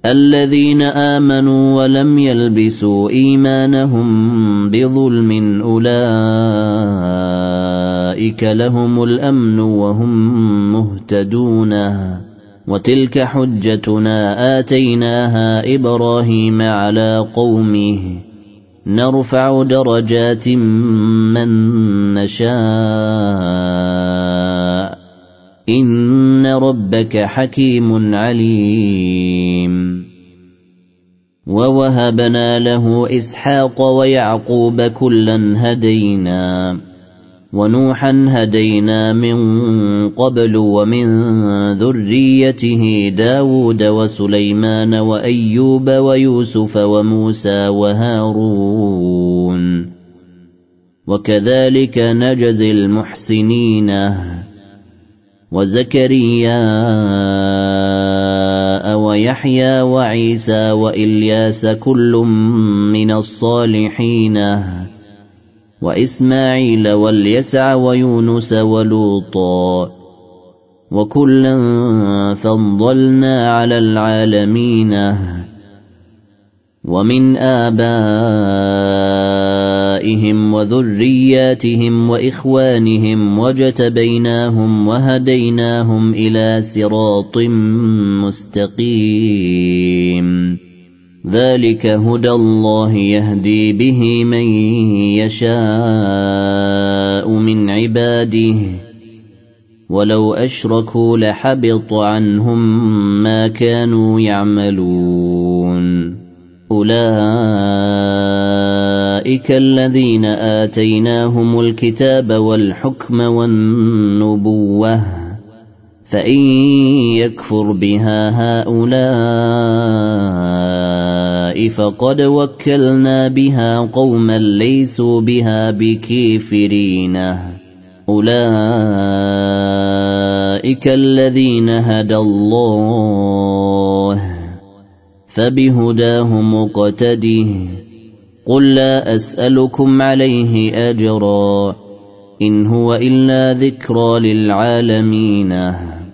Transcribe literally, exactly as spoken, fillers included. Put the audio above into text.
الذين آمنوا ولم يلبسوا إيمانهم بظلم أولئك لهم الأمن وهم مهتدون وتلك حجتنا آتيناها إبراهيم على قومه نرفع درجات من نشاء إن ربك حكيم عليم ووهبنا له إسحاق ويعقوب كلا هدينا ونوحا هدينا من قبل ومن ذريته داود وسليمان وأيوب ويوسف وموسى وهارون وكذلك نجزي المحسنين وزكريا ويحيى وعيسى وإلياس كل من الصالحين وإسماعيل واليسع ويونس ولوطا وكلا فضلنا على العالمين ومن آبائهم وذرياتهم وإخوانهم وجتبيناهم وهديناهم إلى صراط مستقيم ذلك هدى الله يهدي به من يشاء من عباده ولو أشركوا لحبط عنهم ما كانوا يعملون أولئك الذين آتيناهم الكتاب والحكم والنبوة فإن يكفر بها هؤلاء فقد وكلنا بها قوما ليسوا بها بكافرين أولئك الذين هدى الله فبهداه مقتده قل لا أسألكم عليه أجرا إن هو إلا ذكرى للعالمين